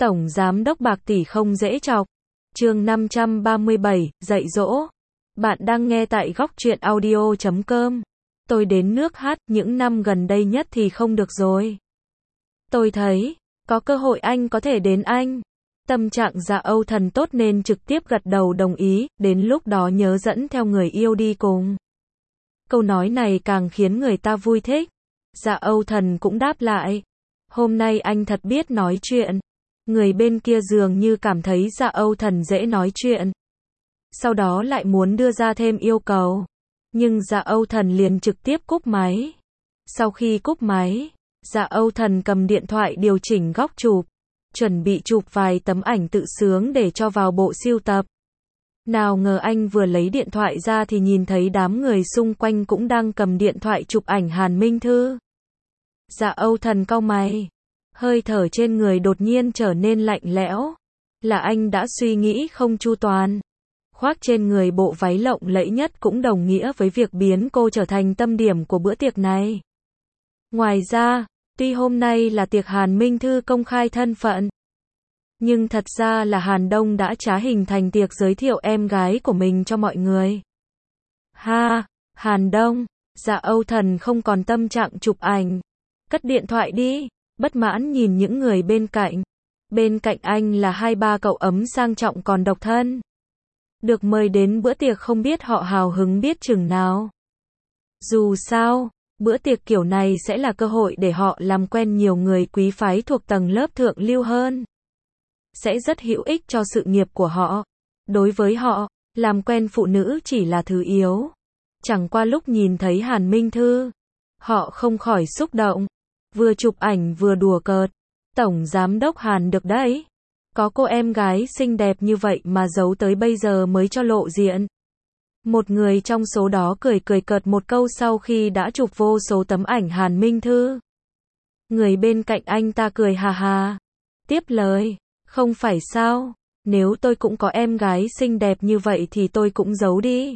Tổng giám đốc bạc tỷ không dễ chọc. Chương 537, dạy dỗ. Bạn đang nghe tại góc truyện audio.com. Tôi đến nước hát những năm gần đây nhất thì không được rồi. Tôi thấy, có cơ hội anh có thể đến Anh. Tâm trạng Dạ Âu Thần tốt nên trực tiếp gật đầu đồng ý, đến lúc đó nhớ dẫn theo người yêu đi cùng. Câu nói này càng khiến người ta vui thích. Dạ Âu Thần cũng đáp lại. Hôm nay anh thật biết nói chuyện. Người bên kia dường như cảm thấy Dạ Âu Thần dễ nói chuyện. Sau đó lại muốn đưa ra thêm yêu cầu. Nhưng Dạ Âu Thần liền trực tiếp cúp máy. Sau khi cúp máy, Dạ Âu Thần cầm điện thoại điều chỉnh góc chụp. Chuẩn bị chụp vài tấm ảnh tự sướng để cho vào bộ sưu tập. Nào ngờ anh vừa lấy điện thoại ra thì nhìn thấy đám người xung quanh cũng đang cầm điện thoại chụp ảnh Hàn Minh Thư. Dạ Âu Thần cau mày. Hơi thở trên người đột nhiên trở nên lạnh lẽo. Là anh đã suy nghĩ không chu toàn. Khoác trên người bộ váy lộng lẫy nhất cũng đồng nghĩa với việc biến cô trở thành tâm điểm của bữa tiệc này. Ngoài ra, tuy hôm nay là tiệc Hàn Minh Thư công khai thân phận, nhưng thật ra là Hàn Đông đã trá hình thành tiệc giới thiệu em gái của mình cho mọi người. Ha, Hàn Đông, Dạ Âu Thần không còn tâm trạng chụp ảnh. Cất điện thoại đi, bất mãn nhìn những người bên cạnh. Bên cạnh anh là 2-3 cậu ấm sang trọng còn độc thân. Được mời đến bữa tiệc không biết họ hào hứng biết chừng nào. Dù sao, bữa tiệc kiểu này sẽ là cơ hội để họ làm quen nhiều người quý phái thuộc tầng lớp thượng lưu hơn. Sẽ rất hữu ích cho sự nghiệp của họ. Đối với họ, làm quen phụ nữ chỉ là thứ yếu. Chẳng qua lúc nhìn thấy Hàn Minh Thư, họ không khỏi xúc động. Vừa chụp ảnh vừa đùa cợt. Tổng giám đốc Hàn được đấy. Có cô em gái xinh đẹp như vậy mà giấu tới bây giờ mới cho lộ diện. Một người trong số đó cười cợt một câu sau khi đã chụp vô số tấm ảnh Hàn Minh Thư. Người bên cạnh anh ta cười hà hà. Tiếp lời, không phải sao, nếu tôi cũng có em gái xinh đẹp như vậy thì tôi cũng giấu đi.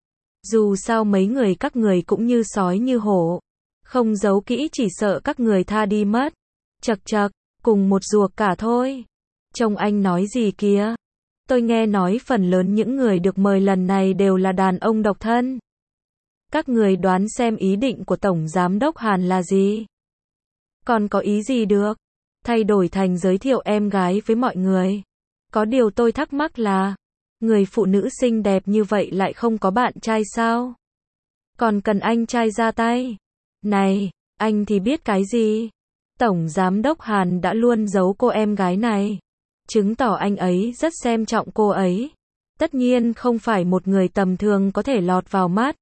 Dù sao mấy người các người cũng như sói như hổ. Không giấu kỹ chỉ sợ các người tha đi mất. Chậc chậc, cùng một ruột cả thôi. Trông anh nói gì kìa? Tôi nghe nói phần lớn những người được mời lần này đều là đàn ông độc thân. Các người đoán xem ý định của Tổng Giám đốc Hàn là gì? Còn có ý gì được? Thay đổi thành giới thiệu em gái với mọi người. Có điều tôi thắc mắc là, người phụ nữ xinh đẹp như vậy lại không có bạn trai sao? Còn cần anh trai ra tay? Này, anh thì biết cái gì? Tổng Giám đốc Hàn đã luôn giấu cô em gái này. Chứng tỏ anh ấy rất xem trọng cô ấy. Tất nhiên không phải một người tầm thường có thể lọt vào mắt.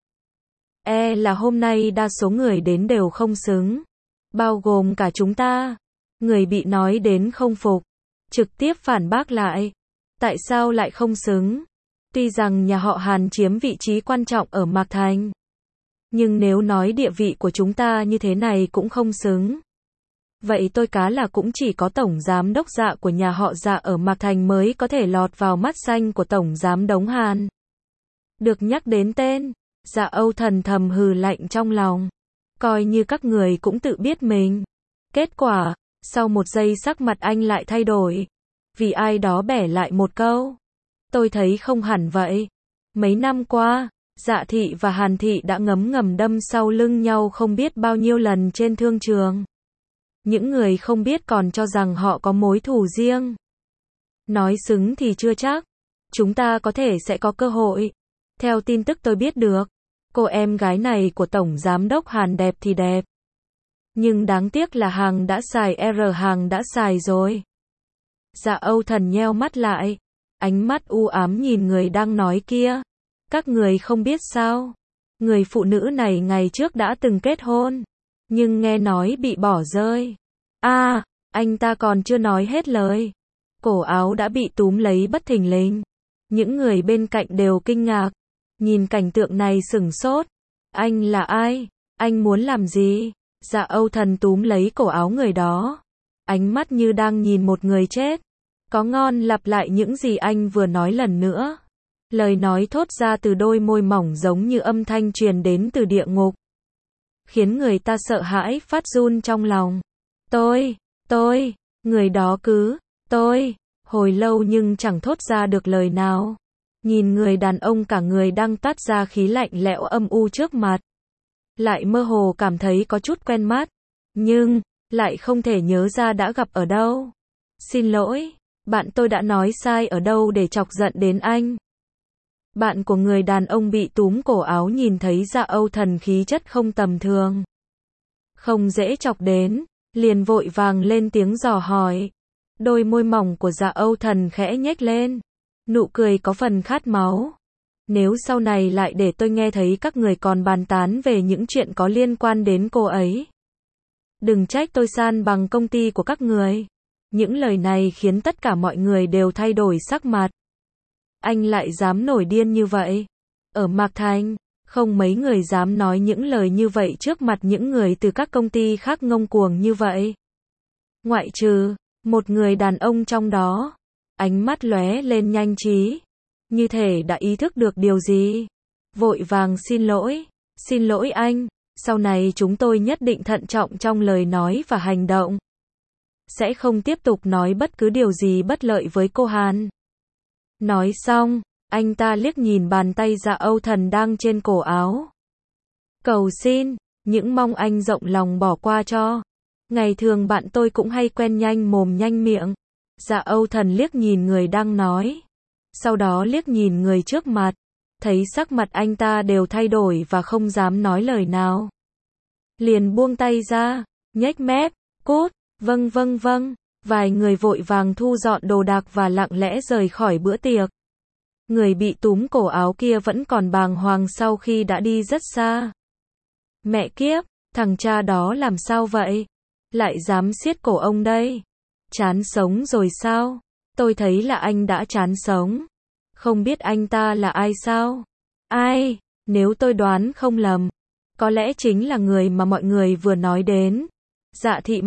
Là hôm nay đa số người đến đều không xứng. Bao gồm cả chúng ta. Người bị nói đến không phục. Trực tiếp phản bác lại. Tại sao lại không xứng? Tuy rằng nhà họ Hàn chiếm vị trí quan trọng ở Mạc Thành. Nhưng nếu nói địa vị của chúng ta như thế này cũng không xứng. Vậy tôi cá là cũng chỉ có Tổng Giám đốc Dạ của nhà họ Dạ ở Mạc Thành mới có thể lọt vào mắt xanh của Tổng Giám đốc Hàn. Được nhắc đến tên, Dạ Âu Thần thầm hừ lạnh trong lòng. Coi như các người cũng tự biết mình. Kết quả, sau một giây sắc mặt anh lại thay đổi. Vì ai đó bẻ lại một câu. Tôi thấy không hẳn vậy. Mấy năm qua, Dạ Thị và Hàn Thị đã ngấm ngầm đâm sau lưng nhau không biết bao nhiêu lần trên thương trường. Những người không biết còn cho rằng họ có mối thù riêng. Nói xứng thì chưa chắc. Chúng ta có thể sẽ có cơ hội. Theo tin tức tôi biết được, cô em gái này của Tổng Giám đốc Hàn đẹp thì đẹp. Nhưng đáng tiếc là hàng đã xài hàng đã xài rồi. Dạ Âu Thần nheo mắt lại. Ánh mắt u ám nhìn người đang nói kia. Các người không biết sao? Người phụ nữ này ngày trước đã từng kết hôn. Nhưng nghe nói bị bỏ rơi. Anh ta còn chưa nói hết lời. Cổ áo đã bị túm lấy bất thình lình. Những người bên cạnh đều kinh ngạc. Nhìn cảnh tượng này sửng sốt. Anh là ai? Anh muốn làm gì? Dạ Âu Thần túm lấy cổ áo người đó. Ánh mắt như đang nhìn một người chết. Có ngon lặp lại những gì anh vừa nói lần nữa. Lời nói thốt ra từ đôi môi mỏng giống như âm thanh truyền đến từ địa ngục. Khiến người ta sợ hãi phát run trong lòng. Tôi, người đó cứ Tôi, hồi lâu nhưng chẳng thốt ra được lời nào. Nhìn người đàn ông cả người đang toát ra khí lạnh lẽo âm u trước mặt. Lại mơ hồ cảm thấy có chút quen mắt. Nhưng, lại không thể nhớ ra đã gặp ở đâu. Xin lỗi, bạn tôi đã nói sai ở đâu để chọc giận đến anh. Bạn của người đàn ông bị túm cổ áo nhìn thấy Dạ Âu Thần khí chất không tầm thường. Không dễ chọc đến, liền vội vàng lên tiếng dò hỏi. Đôi môi mỏng của Dạ Âu Thần khẽ nhếch lên. Nụ cười có phần khát máu. Nếu sau này lại để tôi nghe thấy các người còn bàn tán về những chuyện có liên quan đến cô ấy. Đừng trách tôi san bằng công ty của các người. Những lời này khiến tất cả mọi người đều thay đổi sắc mặt. Anh lại dám nổi điên như vậy. Ở Mạc Thành, không mấy người dám nói những lời như vậy trước mặt những người từ các công ty khác ngông cuồng như vậy. Ngoại trừ một người đàn ông trong đó. Ánh mắt lóe lên nhanh trí. Như thể đã ý thức được điều gì. Vội vàng xin lỗi anh. Sau này chúng tôi nhất định thận trọng trong lời nói và hành động. Sẽ không tiếp tục nói bất cứ điều gì bất lợi với cô Hàn. Nói xong, anh ta liếc nhìn bàn tay Dạ Âu Thần đang trên cổ áo. Cầu xin, những mong anh rộng lòng bỏ qua cho. Ngày thường bạn tôi cũng hay quen nhanh mồm nhanh miệng. Dạ Âu Thần liếc nhìn người đang nói. Sau đó liếc nhìn người trước mặt. Thấy sắc mặt anh ta đều thay đổi và không dám nói lời nào. Liền buông tay ra, nhếch mép, cút, vâng. Vài người vội vàng thu dọn đồ đạc và lặng lẽ rời khỏi bữa tiệc. Người bị túm cổ áo kia vẫn còn bàng hoàng sau khi đã đi rất xa. Mẹ kiếp, thằng cha đó làm sao vậy? Lại dám siết cổ ông đây? Chán sống rồi sao? Tôi thấy là anh đã chán sống. Không biết anh ta là ai sao? Ai? Nếu tôi đoán không lầm, có lẽ chính là người mà mọi người vừa nói đến. Dạ Thị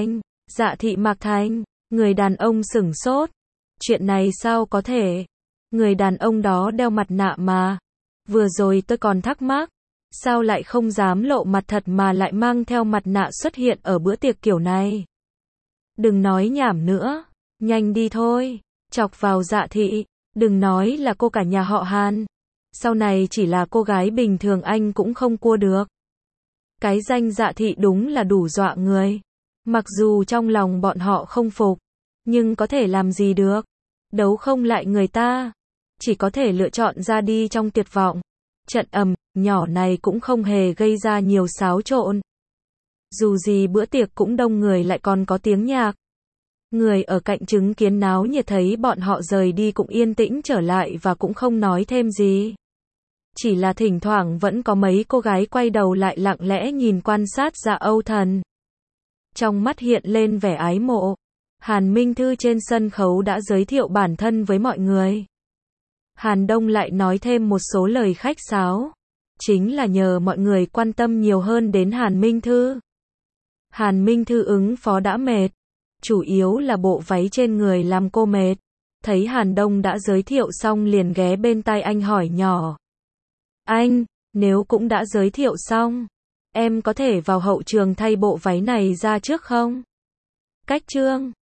Mạc Thành, người đàn ông sửng sốt. Chuyện này sao có thể? Người đàn ông đó đeo mặt nạ mà. Vừa rồi tôi còn thắc mắc, sao lại không dám lộ mặt thật mà lại mang theo mặt nạ xuất hiện ở bữa tiệc kiểu này? Đừng nói nhảm nữa, nhanh đi thôi. Chọc vào Dạ Thị, đừng nói là cô cả nhà họ Hàn. Sau này chỉ là cô gái bình thường anh cũng không cua được. Cái danh Dạ Thị đúng là đủ dọa người. Mặc dù trong lòng bọn họ không phục, nhưng có thể làm gì được. Đấu không lại người ta, chỉ có thể lựa chọn ra đi trong tuyệt vọng. Trận ầm nhỏ này cũng không hề gây ra nhiều xáo trộn. Dù gì bữa tiệc cũng đông người lại còn có tiếng nhạc. Người ở cạnh chứng kiến náo nhiệt thấy bọn họ rời đi cũng yên tĩnh trở lại và cũng không nói thêm gì. Chỉ là thỉnh thoảng vẫn có mấy cô gái quay đầu lại lặng lẽ nhìn quan sát Dạ Âu Thần. Trong mắt hiện lên vẻ ái mộ. Hàn Minh Thư trên sân khấu đã giới thiệu bản thân với mọi người. Hàn Đông lại nói thêm một số lời khách sáo. Chính là nhờ mọi người quan tâm nhiều hơn đến Hàn Minh Thư. Hàn Minh Thư ứng phó đã mệt. Chủ yếu là bộ váy trên người làm cô mệt. Thấy Hàn Đông đã giới thiệu xong liền ghé bên tai anh hỏi nhỏ. Anh, nếu cũng đã giới thiệu xong, em có thể vào hậu trường thay bộ váy này ra trước không? Cách trương.